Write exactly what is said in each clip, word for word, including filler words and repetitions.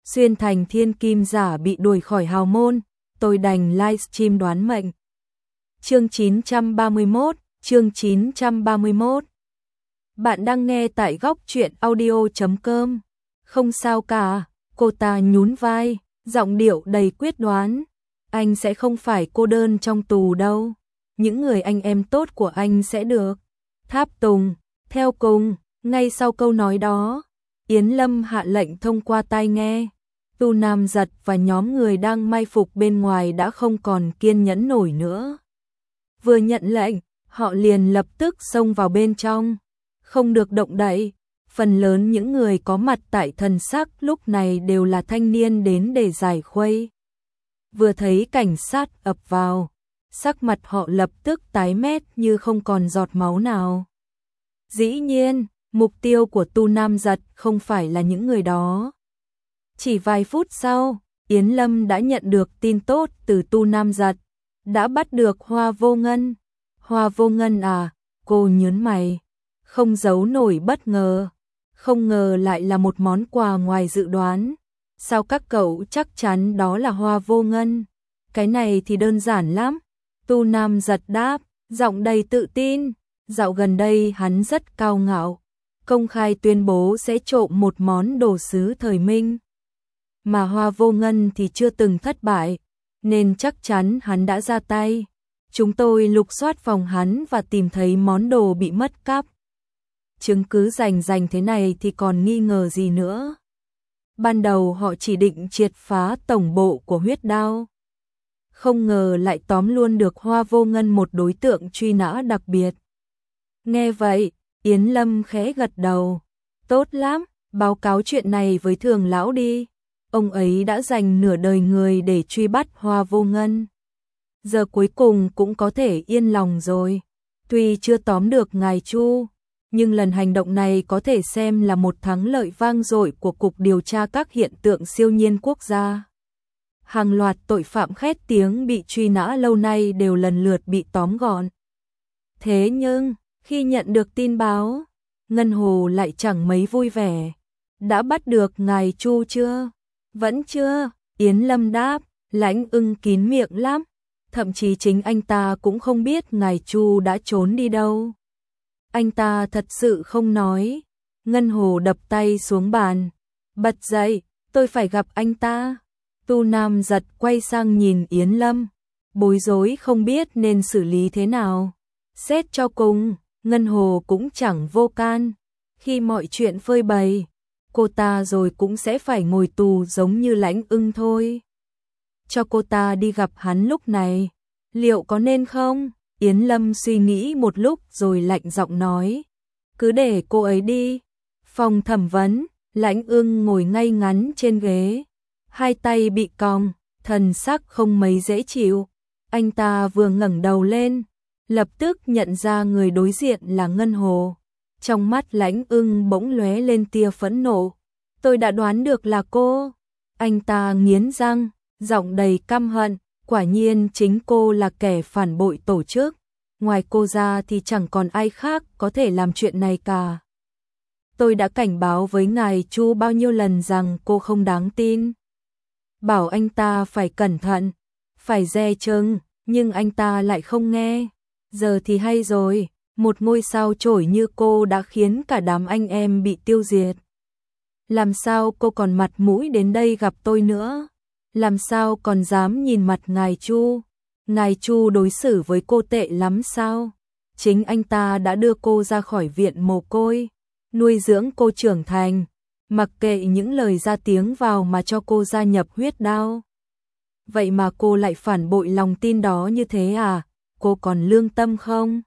xuyên thành thiên kim giả bị đuổi khỏi hào môn, tôi đành livestream đoán mệnh. Chương chín trăm ba mươi mốt, chương chín trăm ba mươi mốt. Bạn đang nghe tại góc truyện audio chấm com. Không sao cả, cô ta nhún vai, giọng điệu đầy quyết đoán. Anh sẽ không phải cô đơn trong tù đâu. Những người anh em tốt của anh sẽ được tháp tùng. Theo cùng, ngay sau câu nói đó, Yến Lâm hạ lệnh thông qua tai nghe. Tu Nam Giật và nhóm người đang mai phục bên ngoài đã không còn kiên nhẫn nổi nữa. Vừa nhận lệnh, họ liền lập tức xông vào bên trong. Không được động đậy. Phần lớn những người có mặt tại thần sắc lúc này đều là thanh niên đến để giải khuây. Vừa thấy cảnh sát ập vào, sắc mặt họ lập tức tái mét như không còn giọt máu nào. Dĩ nhiên, mục tiêu của Tu Nam Giật không phải là những người đó. Chỉ vài phút sau, Yến Lâm đã nhận được tin tốt từ Tu Nam Giật, đã bắt được Hoa Vô Ngân. Hoa Vô Ngân à, cô nhớn mày, không giấu nổi bất ngờ. Không ngờ lại là một món quà ngoài dự đoán. Sao các cậu chắc chắn đó là Hoa Vô Ngân? Cái này thì đơn giản lắm. Tu Nam Giật đáp, giọng đầy tự tin. Dạo gần đây hắn rất cao ngạo, công khai tuyên bố sẽ trộm một món đồ sứ thời Minh. Mà Hoa Vô Ngân thì chưa từng thất bại, nên chắc chắn hắn đã ra tay. Chúng tôi lục soát phòng hắn và tìm thấy món đồ bị mất cắp. Chứng cứ rành rành thế này thì còn nghi ngờ gì nữa. Ban đầu họ chỉ định triệt phá tổng bộ của Huyết Đao. Không ngờ lại tóm luôn được Hoa Vô Ngân, một đối tượng truy nã đặc biệt. Nghe vậy, Yến Lâm khẽ gật đầu. Tốt lắm, báo cáo chuyện này với Thường lão đi. Ông ấy đã dành nửa đời người để truy bắt Hoa Vô Ngân. Giờ cuối cùng cũng có thể yên lòng rồi. Tuy chưa tóm được ngài Chu, nhưng lần hành động này có thể xem là một thắng lợi vang dội của Cục Điều tra các hiện tượng siêu nhiên quốc gia. Hàng loạt tội phạm khét tiếng bị truy nã lâu nay đều lần lượt bị tóm gọn. Thế nhưng, khi nhận được tin báo, Ngân Hồ lại chẳng mấy vui vẻ. Đã bắt được ngài Chu chưa? Vẫn chưa, Yến Lâm đáp. Lãnh Ưng kín miệng lắm. Thậm chí chính anh ta cũng không biết ngài Chu đã trốn đi đâu. Anh ta thật sự không nói. Ngân Hồ đập tay xuống bàn. Bật dậy, tôi phải gặp anh ta. Tu Nam Giật quay sang nhìn Yến Lâm, bối rối không biết nên xử lý thế nào. Xét cho cùng, Ngân Hồ cũng chẳng vô can. Khi mọi chuyện phơi bày, cô ta rồi cũng sẽ phải ngồi tù giống như Lãnh Ưng thôi. Cho cô ta đi gặp hắn lúc này, liệu có nên không? Yến Lâm suy nghĩ một lúc rồi lạnh giọng nói. Cứ để cô ấy đi. Phòng thẩm vấn, Lãnh Ưng ngồi ngay ngắn trên ghế. Hai tay bị còng, thần sắc không mấy dễ chịu. Anh ta vừa ngẩng đầu lên, lập tức nhận ra người đối diện là Ngân Hồ. Trong mắt Lãnh Ưng bỗng lóe lên tia phẫn nộ. Tôi đã đoán được là cô. Anh ta nghiến răng, giọng đầy căm hận. Quả nhiên chính cô là kẻ phản bội tổ chức. Ngoài cô ra thì chẳng còn ai khác có thể làm chuyện này cả. Tôi đã cảnh báo với ngài Chu bao nhiêu lần rằng cô không đáng tin. Bảo anh ta phải cẩn thận, phải dè chừng, nhưng anh ta lại không nghe. Giờ thì hay rồi, một ngôi sao chổi như cô đã khiến cả đám anh em bị tiêu diệt. Làm sao cô còn mặt mũi đến đây gặp tôi nữa? Làm sao còn dám nhìn mặt ngài Chu? Ngài Chu đối xử với cô tệ lắm sao? Chính anh ta đã đưa cô ra khỏi viện mồ côi, nuôi dưỡng cô trưởng thành, mặc kệ những lời ra tiếng vào mà cho cô gia nhập Huyết Đao. Vậy mà cô lại phản bội lòng tin đó như thế à? Cô còn lương tâm không?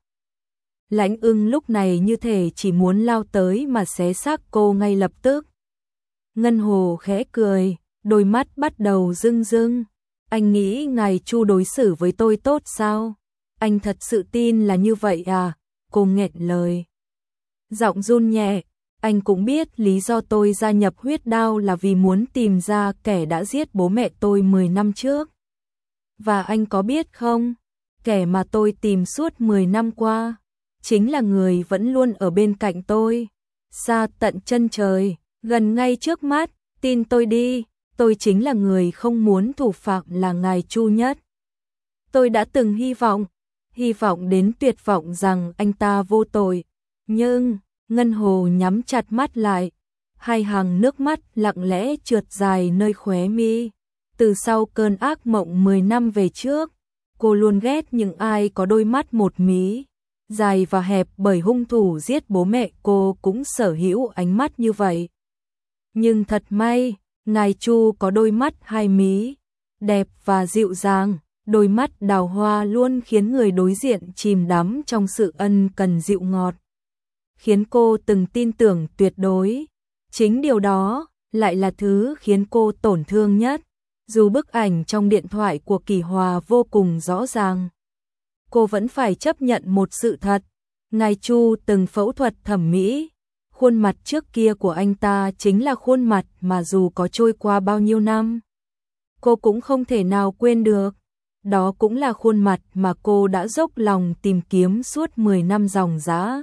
Lãnh Ưng lúc này như thể chỉ muốn lao tới mà xé xác cô ngay lập tức. Ngân Hồ khẽ cười, đôi mắt bắt đầu rưng rưng. Anh nghĩ ngài Chu đối xử với tôi tốt sao? Anh thật sự tin là như vậy à? Cô nghẹn lời. Giọng run nhẹ, anh cũng biết lý do tôi gia nhập Huyết Đao là vì muốn tìm ra kẻ đã giết bố mẹ tôi mười năm trước. Và anh có biết không, kẻ mà tôi tìm suốt mười năm qua, chính là người vẫn luôn ở bên cạnh tôi. Xa tận chân trời, gần ngay trước mắt, tin tôi đi, tôi chính là người không muốn thủ phạm là ngài Chu nhất. Tôi đã từng hy vọng, hy vọng đến tuyệt vọng rằng anh ta vô tội, nhưng Ngân Hồ nhắm chặt mắt lại, hai hàng nước mắt lặng lẽ trượt dài nơi khóe mi. Từ sau cơn ác mộng mười năm về trước, cô luôn ghét những ai có đôi mắt một mí, dài và hẹp, bởi hung thủ giết bố mẹ cô cũng sở hữu ánh mắt như vậy. Nhưng thật may, ngài Chu có đôi mắt hai mí, đẹp và dịu dàng, đôi mắt đào hoa luôn khiến người đối diện chìm đắm trong sự ân cần dịu ngọt, khiến cô từng tin tưởng tuyệt đối. Chính điều đó lại là thứ khiến cô tổn thương nhất. Dù bức ảnh trong điện thoại của Kỳ Hòa vô cùng rõ ràng, cô vẫn phải chấp nhận một sự thật. Ngài Chu từng phẫu thuật thẩm mỹ. Khuôn mặt trước kia của anh ta chính là khuôn mặt mà dù có trôi qua bao nhiêu năm, cô cũng không thể nào quên được. Đó cũng là khuôn mặt mà cô đã dốc lòng tìm kiếm suốt mười năm ròng rã.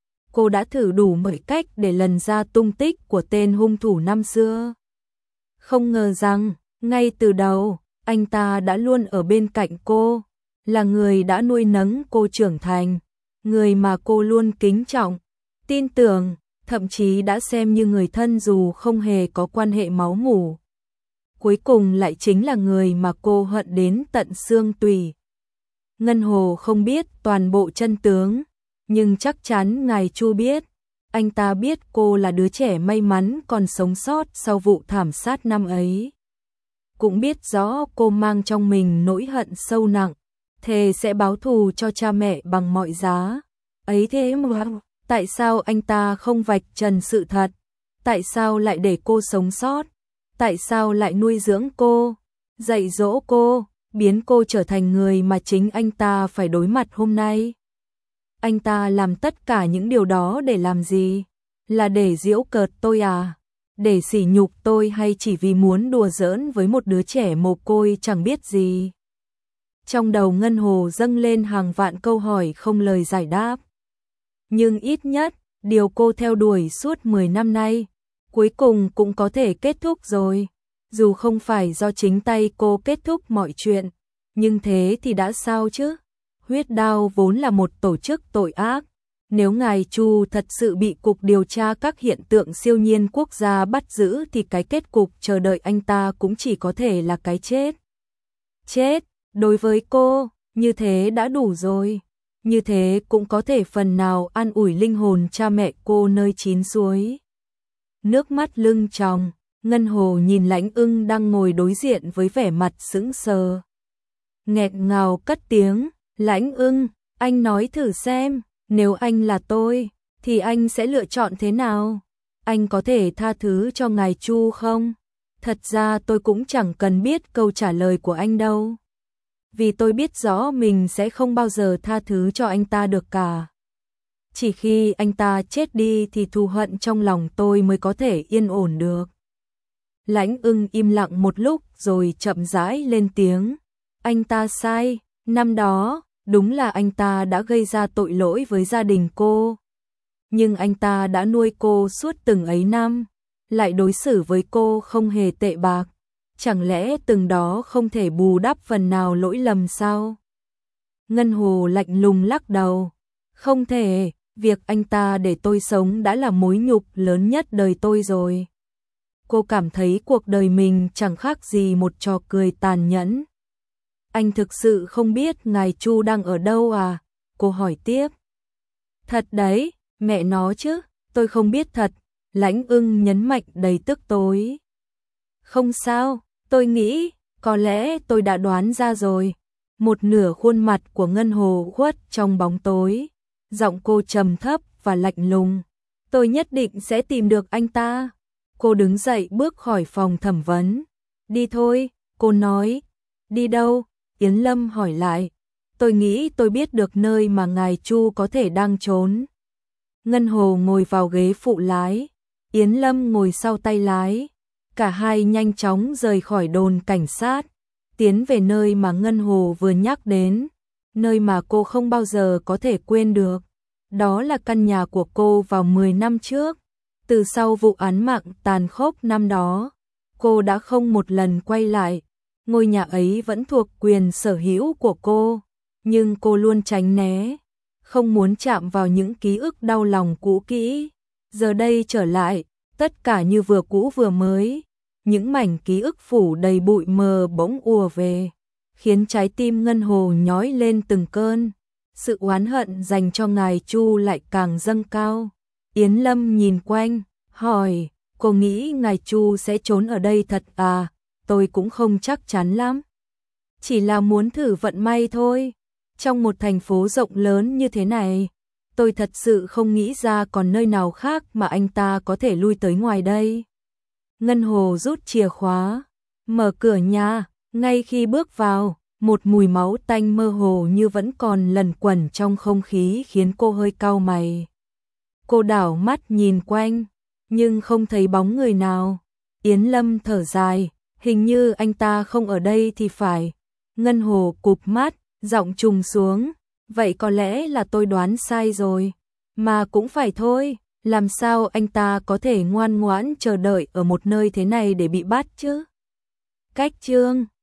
Cô đã thử đủ mọi cách để lần ra tung tích của tên hung thủ năm xưa. Không ngờ rằng, ngay từ đầu, anh ta đã luôn ở bên cạnh cô, là người đã nuôi nấng cô trưởng thành, người mà cô luôn kính trọng, tin tưởng, thậm chí đã xem như người thân dù không hề có quan hệ máu mủ. Cuối cùng lại chính là người mà cô hận đến tận xương tủy. Ngân Hồ không biết toàn bộ chân tướng, nhưng chắc chắn ngài Chu biết. Anh ta biết cô là đứa trẻ may mắn còn sống sót sau vụ thảm sát năm ấy. Cũng biết rõ cô mang trong mình nỗi hận sâu nặng, thề sẽ báo thù cho cha mẹ bằng mọi giá. Ấy thế mà, tại sao anh ta không vạch trần sự thật? Tại sao lại để cô sống sót? Tại sao lại nuôi dưỡng cô, dạy dỗ cô, biến cô trở thành người mà chính anh ta phải đối mặt hôm nay? Anh ta làm tất cả những điều đó để làm gì? Là để giễu cợt tôi à? Để sỉ nhục tôi, hay chỉ vì muốn đùa giỡn với một đứa trẻ mồ côi chẳng biết gì? Trong đầu Ngân Hồ dâng lên hàng vạn câu hỏi không lời giải đáp. Nhưng ít nhất, điều cô theo đuổi suốt mười năm nay, cuối cùng cũng có thể kết thúc rồi. Dù không phải do chính tay cô kết thúc mọi chuyện, nhưng thế thì đã sao chứ? Huyết Đao vốn là một tổ chức tội ác. Nếu ngài Chu thật sự bị Cục Điều tra các hiện tượng siêu nhiên quốc gia bắt giữ thì cái kết cục chờ đợi anh ta cũng chỉ có thể là cái chết. Chết, đối với cô, như thế đã đủ rồi. Như thế cũng có thể phần nào an ủi linh hồn cha mẹ cô nơi chín suối. Nước mắt lưng tròng, Ngân Hồ nhìn Lãnh Ưng đang ngồi đối diện với vẻ mặt sững sờ. Nghẹn ngào cất tiếng, Lãnh Ưng, anh nói thử xem, nếu anh là tôi, thì anh sẽ lựa chọn thế nào? Anh có thể tha thứ cho ngài Chu không? Thật ra tôi cũng chẳng cần biết câu trả lời của anh đâu. Vì tôi biết rõ mình sẽ không bao giờ tha thứ cho anh ta được cả. Chỉ khi anh ta chết đi thì thù hận trong lòng tôi mới có thể yên ổn được. Lãnh Ưng im lặng một lúc rồi chậm rãi lên tiếng. Anh ta sai, năm đó, đúng là anh ta đã gây ra tội lỗi với gia đình cô. Nhưng anh ta đã nuôi cô suốt từng ấy năm, lại đối xử với cô không hề tệ bạc. Chẳng lẽ từng đó không thể bù đắp phần nào lỗi lầm sao? Ngân Hồ lạnh lùng lắc đầu. Không thể, việc anh ta để tôi sống đã là mối nhục lớn nhất đời tôi rồi. Cô cảm thấy cuộc đời mình chẳng khác gì một trò cười tàn nhẫn. Anh thực sự không biết ngài Chu đang ở đâu à? Cô hỏi tiếp. Thật đấy, mẹ nó chứ, tôi không biết thật. Lãnh Ưng nhấn mạnh đầy tức tối. Không sao, tôi nghĩ, có lẽ tôi đã đoán ra rồi. Một nửa khuôn mặt của Ngân Hồ khuất trong bóng tối. Giọng cô trầm thấp và lạnh lùng. Tôi nhất định sẽ tìm được anh ta. Cô đứng dậy bước khỏi phòng thẩm vấn. Đi thôi, cô nói. Đi đâu? Yến Lâm hỏi lại. Tôi nghĩ tôi biết được nơi mà ngài Chu có thể đang trốn. Ngân Hồ ngồi vào ghế phụ lái. Yến Lâm ngồi sau tay lái. Cả hai nhanh chóng rời khỏi đồn cảnh sát, tiến về nơi mà Ngân Hồ vừa nhắc đến, nơi mà cô không bao giờ có thể quên được. Đó là căn nhà của cô vào mười năm trước. Từ sau vụ án mạng tàn khốc năm đó, cô đã không một lần quay lại. Ngôi nhà ấy vẫn thuộc quyền sở hữu của cô, nhưng cô luôn tránh né, không muốn chạm vào những ký ức đau lòng cũ kỹ. Giờ đây trở lại, tất cả như vừa cũ vừa mới, những mảnh ký ức phủ đầy bụi mờ bỗng ùa về, khiến trái tim Ngân Hồ nhói lên từng cơn. Sự oán hận dành cho ngài Chu lại càng dâng cao. Yến Lâm nhìn quanh, hỏi, cô nghĩ ngài Chu sẽ trốn ở đây thật à? Tôi cũng không chắc chắn lắm. Chỉ là muốn thử vận may thôi. Trong một thành phố rộng lớn như thế này, tôi thật sự không nghĩ ra còn nơi nào khác mà anh ta có thể lui tới ngoài đây. Ngân Hồ rút chìa khóa, mở cửa nhà, ngay khi bước vào, một mùi máu tanh mơ hồ như vẫn còn lẩn quẩn trong không khí khiến cô hơi cau mày. Cô đảo mắt nhìn quanh, nhưng không thấy bóng người nào. Yến Lâm thở dài, hình như anh ta không ở đây thì phải. Ngân Hồ cụp mắt, giọng trùng xuống, vậy có lẽ là tôi đoán sai rồi. Mà cũng phải thôi, làm sao anh ta có thể ngoan ngoãn chờ đợi ở một nơi thế này để bị bắt chứ? Cách chương